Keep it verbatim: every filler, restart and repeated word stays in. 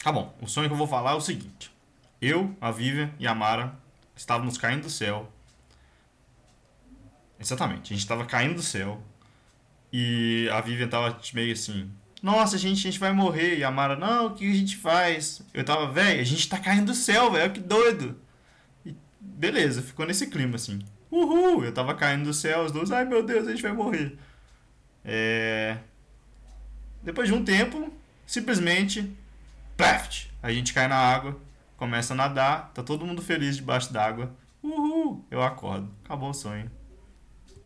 Tá bom, o sonho que eu vou falar é o seguinte. Eu, a Vivian e a Mara estávamos caindo do céu. Exatamente, a gente estava caindo do céu. E a Vivian tava meio assim: Nossa, gente, a gente vai morrer. E a Mara: Não, o que a gente faz? Eu tava: Véi, a gente tá caindo do céu, velho, que doido. E beleza, ficou nesse clima assim. Uhul, eu tava caindo do céu, os dois: Ai meu Deus, a gente vai morrer. É... Depois de um tempo, simplesmente, plaft, a gente cai na água, começa a nadar, tá todo mundo feliz debaixo d'água. Uhul, eu acordo. Acabou o sonho.